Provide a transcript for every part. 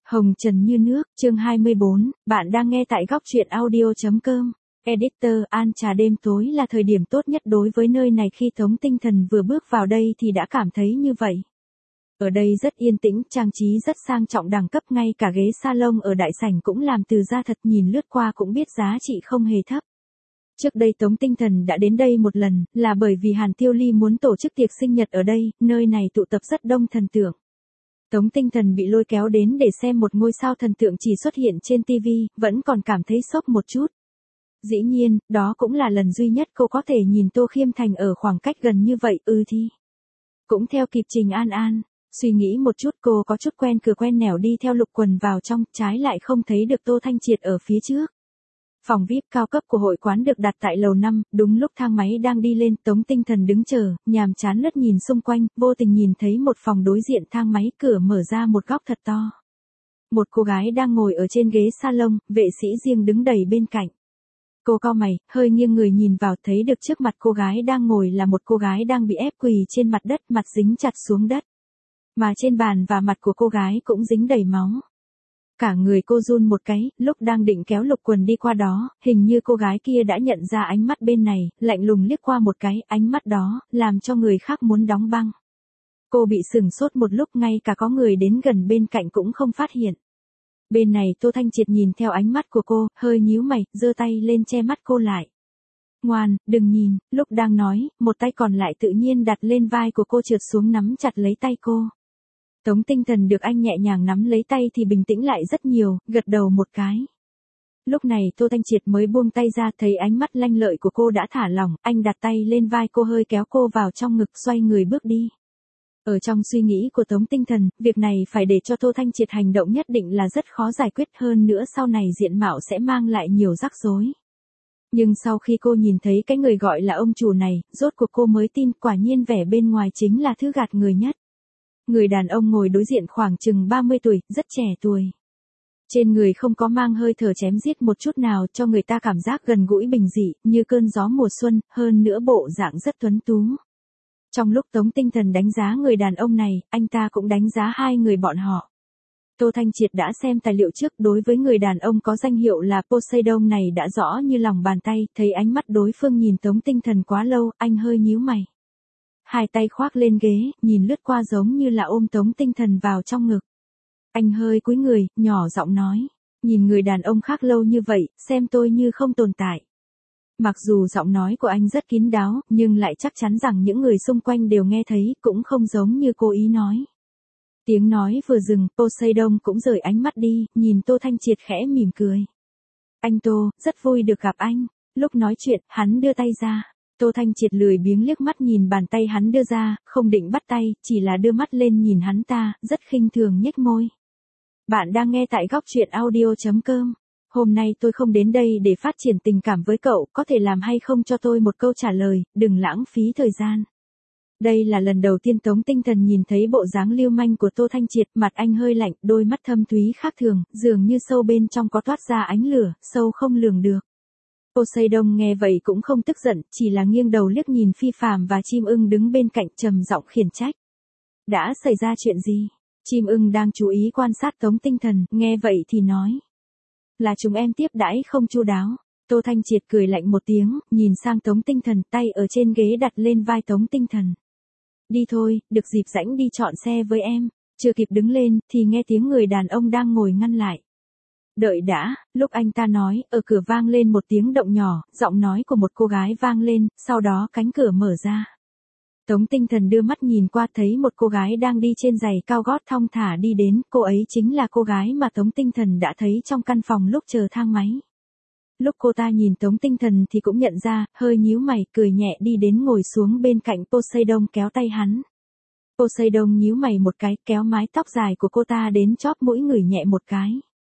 Hồng trần như nước, chương 24, bạn đang nghe tại góc truyện audio.com. Editor, An trà đêm tối là thời điểm tốt nhất đối với nơi này. Khi Tống Tinh Thần vừa bước vào đây thì đã cảm thấy như vậy. Ở đây rất yên tĩnh, trang trí rất sang trọng đẳng cấp, ngay cả ghế salon ở đại sảnh cũng làm từ da thật, nhìn lướt qua cũng biết giá trị không hề thấp. Trước đây Tống Tinh Thần đã đến đây một lần, là bởi vì Hàn Tiêu Ly muốn tổ chức tiệc sinh nhật ở đây, nơi này tụ tập rất đông thần tượng. Tống Tinh Thần bị lôi kéo đến để xem một ngôi sao thần tượng chỉ xuất hiện trên TV, vẫn còn cảm thấy sốc một chút. Dĩ nhiên, đó cũng là lần duy nhất cô có thể nhìn Tô Khiêm Thành ở khoảng cách gần như vậy, thì. Cũng theo kịp Trình An An, suy nghĩ một chút cô có chút quen cửa quen nẻo đi theo Lục Quần vào trong, trái lại không thấy được Tô Thanh Triệt ở phía trước. Phòng VIP cao cấp của hội quán được đặt tại lầu 5, đúng lúc thang máy đang đi lên, Tống Tinh Thần đứng chờ, nhàm chán lướt nhìn xung quanh, vô tình nhìn thấy một phòng đối diện thang máy, cửa mở ra một góc thật to. Một cô gái đang ngồi ở trên ghế salon, vệ sĩ riêng đứng đầy bên cạnh. Cô cau mày, hơi nghiêng người nhìn vào, thấy được trước mặt cô gái đang ngồi là một cô gái đang bị ép quỳ trên mặt đất, mặt dính chặt xuống đất. Mà trên bàn và mặt của cô gái cũng dính đầy máu. Cả người cô run một cái, lúc đang định kéo Lục Quần đi qua đó, hình như cô gái kia đã nhận ra ánh mắt bên này, lạnh lùng liếc qua một cái, ánh mắt đó, làm cho người khác muốn đóng băng. Cô bị sửng sốt một lúc, ngay cả có người đến gần bên cạnh cũng không phát hiện. Bên này Tô Thanh Triệt nhìn theo ánh mắt của cô, hơi nhíu mày, giơ tay lên che mắt cô lại. Ngoan, đừng nhìn, lúc đang nói, một tay còn lại tự nhiên đặt lên vai của cô, trượt xuống nắm chặt lấy tay cô. Tống Tinh Thần được anh nhẹ nhàng nắm lấy tay thì bình tĩnh lại rất nhiều, gật đầu một cái. Lúc này Tô Thanh Triệt mới buông tay ra, thấy ánh mắt lanh lợi của cô đã thả lỏng, anh đặt tay lên vai cô, hơi kéo cô vào trong ngực, xoay người bước đi. Ở trong suy nghĩ của Tống Tinh Thần, việc này phải để cho Tô Thanh Triệt hành động nhất định là rất khó giải quyết, hơn nữa sau này diện mạo sẽ mang lại nhiều rắc rối. Nhưng sau khi cô nhìn thấy cái người gọi là ông chủ này, rốt cuộc cô mới tin, quả nhiên vẻ bên ngoài chính là thứ gạt người nhất. Người đàn ông ngồi đối diện khoảng chừng 30 tuổi, rất trẻ tuổi. Trên người không có mang hơi thở chém giết một chút nào, cho người ta cảm giác gần gũi bình dị, như cơn gió mùa xuân, hơn nữa bộ dạng rất tuấn tú. Trong lúc Tống Tinh Thần đánh giá người đàn ông này, anh ta cũng đánh giá hai người bọn họ. Tô Thanh Triệt đã xem tài liệu trước, đối với người đàn ông có danh hiệu là Poseidon này đã rõ như lòng bàn tay, thấy ánh mắt đối phương nhìn Tống Tinh Thần quá lâu, anh hơi nhíu mày. Hai tay khoác lên ghế, nhìn lướt qua giống như là ôm Tống Tinh Thần vào trong ngực. Anh hơi cúi người, nhỏ giọng nói, nhìn người đàn ông khác lâu như vậy, xem tôi như không tồn tại. Mặc dù giọng nói của anh rất kín đáo, nhưng lại chắc chắn rằng những người xung quanh đều nghe thấy, cũng không giống như cố ý nói. Tiếng nói vừa dừng, Poseidon cũng rời ánh mắt đi, nhìn Tô Thanh Triệt khẽ mỉm cười. Anh Tô, rất vui được gặp anh. Lúc nói chuyện, hắn đưa tay ra. Tô Thanh Triệt lười biếng liếc mắt nhìn bàn tay hắn đưa ra, không định bắt tay, chỉ là đưa mắt lên nhìn hắn ta, rất khinh thường nhếch môi. Bạn đang nghe tại góc truyện audio.com. Hôm nay tôi không đến đây để phát triển tình cảm với cậu, có thể làm hay không cho tôi một câu trả lời, đừng lãng phí thời gian. Đây là lần đầu tiên Tống Tinh Thần nhìn thấy bộ dáng lưu manh của Tô Thanh Triệt, mặt anh hơi lạnh, đôi mắt thâm thúy khác thường, dường như sâu bên trong có toát ra ánh lửa, sâu không lường được. Poseidon nghe vậy cũng không tức giận, chỉ là nghiêng đầu liếc nhìn Phi Phàm và Chim Ưng đứng bên cạnh, trầm giọng khiển trách. Đã xảy ra chuyện gì? Chim Ưng đang chú ý quan sát Tống Tinh Thần, nghe vậy thì nói. Là chúng em tiếp đãi không chu đáo. Tô Thanh Triệt cười lạnh một tiếng, nhìn sang Tống Tinh Thần, tay ở trên ghế đặt lên vai Tống Tinh Thần. Đi thôi, được dịp rảnh đi chọn xe với em. Chưa kịp đứng lên, thì nghe tiếng người đàn ông đang ngồi ngăn lại. Đợi đã, lúc anh ta nói, ở cửa vang lên một tiếng động nhỏ, giọng nói của một cô gái vang lên, sau đó cánh cửa mở ra. Tống Tinh Thần đưa mắt nhìn qua, thấy một cô gái đang đi trên giày cao gót thong thả đi đến, cô ấy chính là cô gái mà Tống Tinh Thần đã thấy trong căn phòng lúc chờ thang máy. Lúc cô ta nhìn Tống Tinh Thần thì cũng nhận ra, hơi nhíu mày, cười nhẹ đi đến ngồi xuống bên cạnh Poseidon, kéo tay hắn. Poseidon nhíu mày một cái, kéo mái tóc dài của cô ta đến chóp mũi, ngửi nhẹ một cái.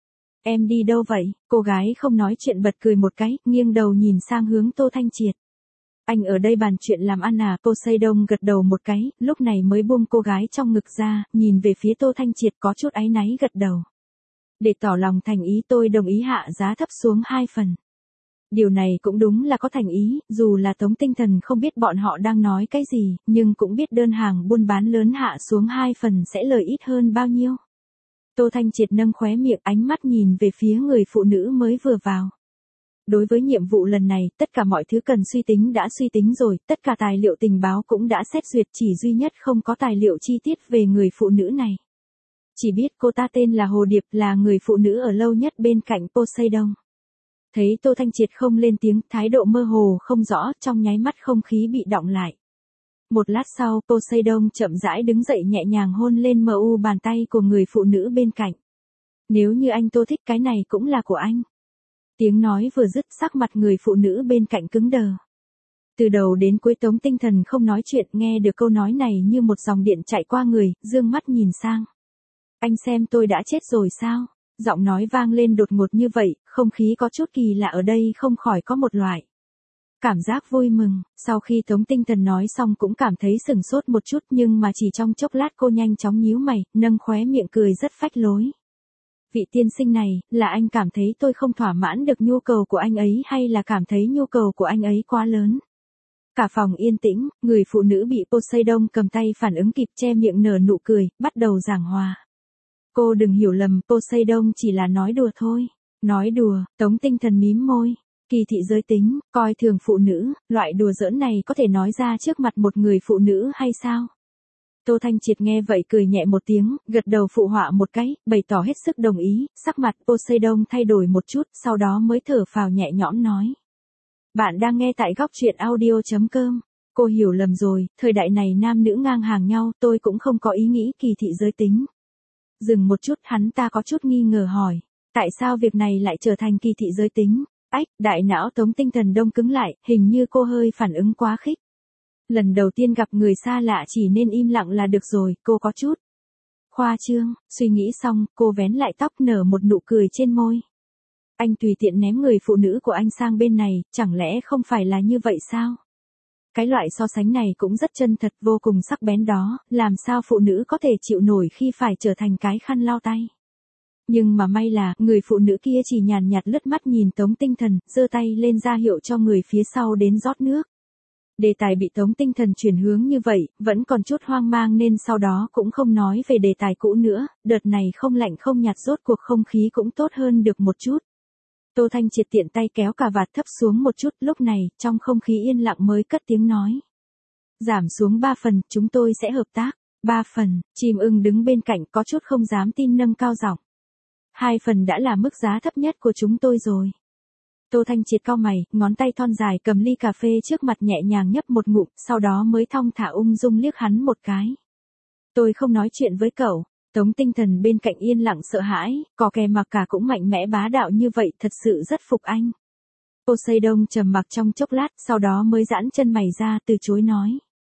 Em đi đâu vậy? Cô gái không nói chuyện bật cười một cái, nghiêng đầu nhìn sang hướng Tô Thanh Triệt. Anh ở đây bàn chuyện làm ăn à? Poseidon gật đầu một cái, lúc này mới buông cô gái trong ngực ra, nhìn về phía Tô Thanh Triệt có chút áy náy gật đầu. Để tỏ lòng thành ý tôi đồng ý hạ giá thấp xuống 2 phần. Điều này cũng đúng là có thành ý, dù là Tống Tinh Thần không biết bọn họ đang nói cái gì, nhưng cũng biết đơn hàng buôn bán lớn hạ xuống 2 phần sẽ lời ít hơn bao nhiêu. Tô Thanh Triệt nâng khóe miệng, ánh mắt nhìn về phía người phụ nữ mới vừa vào. Đối với nhiệm vụ lần này, tất cả mọi thứ cần suy tính đã suy tính rồi, tất cả tài liệu tình báo cũng đã xét duyệt, chỉ duy nhất không có tài liệu chi tiết về người phụ nữ này. Chỉ biết cô ta tên là Hồ Điệp, là người phụ nữ ở lâu nhất bên cạnh Poseidon. Thấy Tô Thanh Triệt không lên tiếng, thái độ mơ hồ không rõ, trong nháy mắt không khí bị đọng lại. Một lát sau, Poseidon chậm rãi đứng dậy, nhẹ nhàng hôn lên mu bàn tay của người phụ nữ bên cạnh. Nếu như anh Tô thích, cái này cũng là của anh. Tiếng nói vừa dứt, sắc mặt người phụ nữ bên cạnh cứng đờ. Từ đầu đến cuối Tống Tinh Thần không nói chuyện, nghe được câu nói này như một dòng điện chạy qua người, dương mắt nhìn sang. Anh xem tôi đã chết rồi sao? Giọng nói vang lên đột ngột như vậy, không khí có chút kỳ lạ ở đây, không khỏi có một loại cảm giác vui mừng. Sau khi Tống Tinh Thần nói xong cũng cảm thấy sửng sốt một chút, nhưng mà chỉ trong chốc lát cô nhanh chóng nhíu mày, nâng khóe miệng cười rất phách lối. Vị tiên sinh này, là anh cảm thấy tôi không thỏa mãn được nhu cầu của anh ấy, hay là cảm thấy nhu cầu của anh ấy quá lớn? Cả phòng yên tĩnh, người phụ nữ bị Poseidon cầm tay phản ứng kịp, che miệng nở nụ cười, bắt đầu giảng hòa. Cô đừng hiểu lầm, Poseidon chỉ là nói đùa thôi. Nói đùa, Tống Tinh Thần mím môi. Kỳ thị giới tính, coi thường phụ nữ, loại đùa giỡn này có thể nói ra trước mặt một người phụ nữ hay sao? Tô Thanh Triệt nghe vậy cười nhẹ một tiếng, gật đầu phụ họa một cái, bày tỏ hết sức đồng ý, sắc mặt Poseidon thay đổi một chút, sau đó mới thở phào nhẹ nhõm nói. Bạn đang nghe tại góc truyện audio.com. Cô hiểu lầm rồi, thời đại này nam nữ ngang hàng nhau, tôi cũng không có ý nghĩ kỳ thị giới tính. Dừng một chút, hắn ta có chút nghi ngờ hỏi. Tại sao việc này lại trở thành kỳ thị giới tính? Ách, đại não Tống Tinh Thần đông cứng lại, hình như cô hơi phản ứng quá khích. Lần đầu tiên gặp người xa lạ chỉ nên im lặng là được rồi, cô có chút khoa trương. Suy nghĩ xong, cô vén lại tóc, nở một nụ cười trên môi. Anh tùy tiện ném người phụ nữ của anh sang bên này, chẳng lẽ không phải là như vậy sao? Cái loại so sánh này cũng rất chân thật, vô cùng sắc bén đó, làm sao phụ nữ có thể chịu nổi khi phải trở thành cái khăn lau tay. Nhưng mà may là, người phụ nữ kia chỉ nhàn nhạt lướt mắt nhìn Tống Tinh Thần, giơ tay lên ra hiệu cho người phía sau đến rót nước. Đề tài bị Tống Tinh Thần chuyển hướng như vậy, vẫn còn chút hoang mang nên sau đó cũng không nói về đề tài cũ nữa, đợt này không lạnh không nhạt, rốt cuộc không khí cũng tốt hơn được một chút. Tô Thanh Triệt tiện tay kéo cà vạt thấp xuống một chút, lúc này, trong không khí yên lặng mới cất tiếng nói. Giảm xuống 3 phần, chúng tôi sẽ hợp tác. 3 phần, chim ưng đứng bên cạnh có chút không dám tin, nâng cao giọng. 2 phần đã là mức giá thấp nhất của chúng tôi rồi. Tô Thanh Triệt cau mày, ngón tay thon dài cầm ly cà phê trước mặt nhẹ nhàng nhấp một ngụm, sau đó mới thong thả ung dung liếc hắn một cái. Tôi không nói chuyện với cậu. Tống Tinh Thần bên cạnh yên lặng sợ hãi, có kẻ mặc cả cũng mạnh mẽ bá đạo như vậy, thật sự rất phục anh. Poseidon trầm mặc trong chốc lát, sau đó mới giãn chân mày ra, từ chối nói.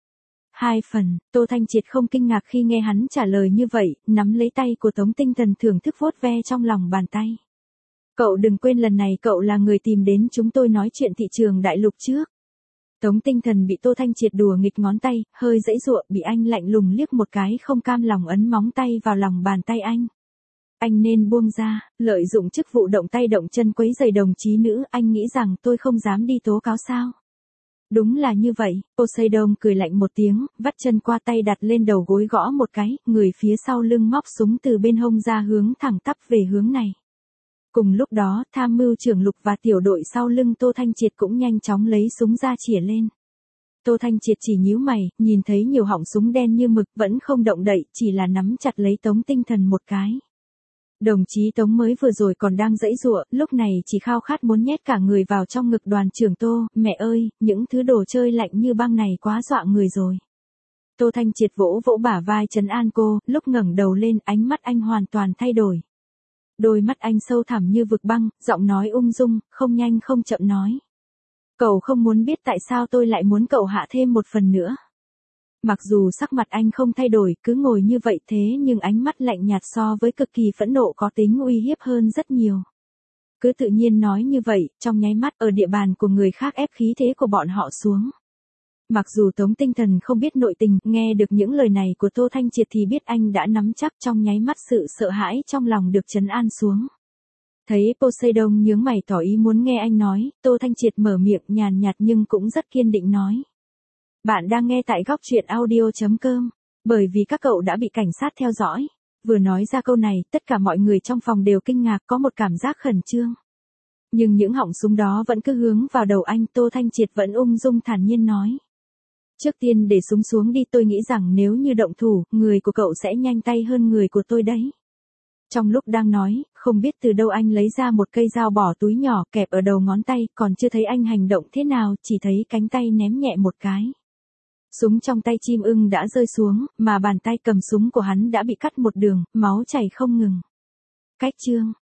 2 phần, Tô Thanh Triệt không kinh ngạc khi nghe hắn trả lời như vậy, nắm lấy tay của Tống Tinh Thần thưởng thức vuốt ve trong lòng bàn tay. Cậu đừng quên lần này cậu là người tìm đến chúng tôi nói chuyện thị trường đại lục trước. Tống Tinh Thần bị Tô Thanh Triệt đùa nghịch ngón tay, hơi giãy giụa, bị anh lạnh lùng liếc một cái, không cam lòng ấn móng tay vào lòng bàn tay anh. Anh nên buông ra, lợi dụng chức vụ động tay động chân quấy rầy đồng chí nữ, anh nghĩ rằng tôi không dám đi tố cáo sao? Đúng là như vậy, Poseidon cười lạnh một tiếng, vắt chân qua tay đặt lên đầu gối gõ một cái, người phía sau lưng móc súng từ bên hông ra hướng thẳng tắp về hướng này. Cùng lúc đó, tham mưu trưởng Lục và tiểu đội sau lưng Tô Thanh Triệt cũng nhanh chóng lấy súng ra chĩa lên. Tô Thanh Triệt chỉ nhíu mày, nhìn thấy nhiều họng súng đen như mực vẫn không động đậy, chỉ là nắm chặt lấy Tống Tinh Thần một cái. Đồng chí Tống mới vừa rồi còn đang giãy giụa, lúc này chỉ khao khát muốn nhét cả người vào trong ngực đoàn trưởng Tô, mẹ ơi, những thứ đồ chơi lạnh như băng này quá dọa người rồi. Tô Thanh Triệt vỗ vỗ bả vai trấn an cô, lúc ngẩng đầu lên ánh mắt anh hoàn toàn thay đổi. Đôi mắt anh sâu thẳm như vực băng, giọng nói ung dung, không nhanh không chậm nói. Cậu không muốn biết tại sao tôi lại muốn cậu hạ thêm một phần nữa. Mặc dù sắc mặt anh không thay đổi, cứ ngồi như vậy thế nhưng ánh mắt lạnh nhạt so với cực kỳ phẫn nộ có tính uy hiếp hơn rất nhiều. Cứ tự nhiên nói như vậy, trong nháy mắt ở địa bàn của người khác ép khí thế của bọn họ xuống. Mặc dù Tống Tinh Thần không biết nội tình, nghe được những lời này của Tô Thanh Triệt thì biết anh đã nắm chắc, trong nháy mắt sự sợ hãi trong lòng được trấn an xuống. Thấy Poseidon nhướng mày tỏ ý muốn nghe anh nói, Tô Thanh Triệt mở miệng nhàn nhạt nhưng cũng rất kiên định nói. Bạn đang nghe tại góc truyện audio.com, bởi vì các cậu đã bị cảnh sát theo dõi. Vừa nói ra câu này, tất cả mọi người trong phòng đều kinh ngạc, có một cảm giác khẩn trương. Nhưng những họng súng đó vẫn cứ hướng vào đầu anh, Tô Thanh Triệt vẫn ung dung thản nhiên nói. Trước tiên để súng xuống đi, tôi nghĩ rằng nếu như động thủ, người của cậu sẽ nhanh tay hơn người của tôi đấy. Trong lúc đang nói, không biết từ đâu anh lấy ra một cây dao bỏ túi nhỏ kẹp ở đầu ngón tay, còn chưa thấy anh hành động thế nào, chỉ thấy cánh tay ném nhẹ một cái. Súng trong tay chim ưng đã rơi xuống, mà bàn tay cầm súng của hắn đã bị cắt một đường, máu chảy không ngừng. Cách chương